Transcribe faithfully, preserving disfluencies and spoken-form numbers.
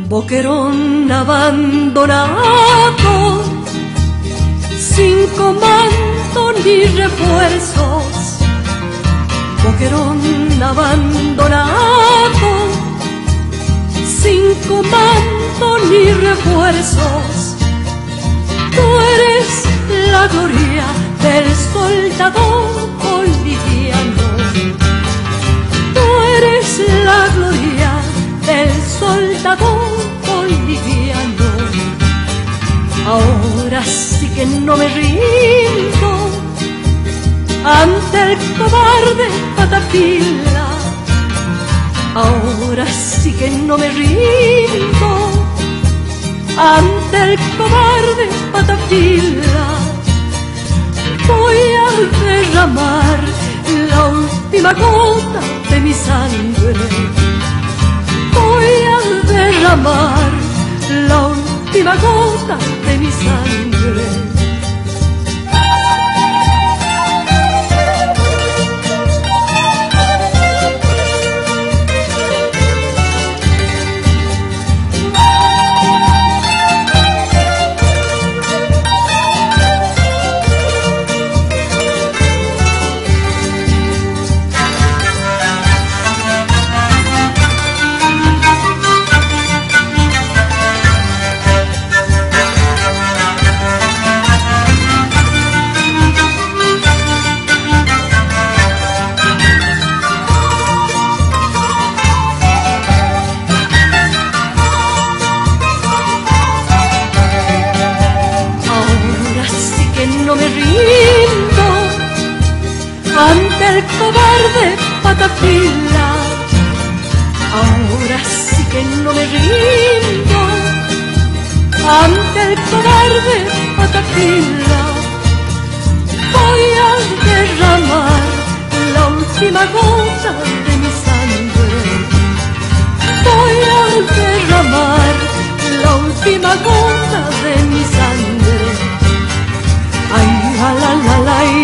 Boquerón abandonado, sin comando ni refuerzos. Boquerón abandonado, sin comando ni refuerzos. Tú eres la gloria del soldado boliviano. Tú eres la gloria del soldado boliviano. Ahora sí que no me rindo ante el cobarde Patapila. Ahora sí que no me rindo ante el cobarde Patapila. Voy a derramar la última gota de mi sangre. Voy a derramar la última gota de mi sangre. No me rindo ante el cobarde Patapila. Ahora sí que no me rindo ante el cobarde Patapila. Voy a derramar la última gota de mi sangre. Voy a derramar la última gota de mi sangre. Ay, la la la la.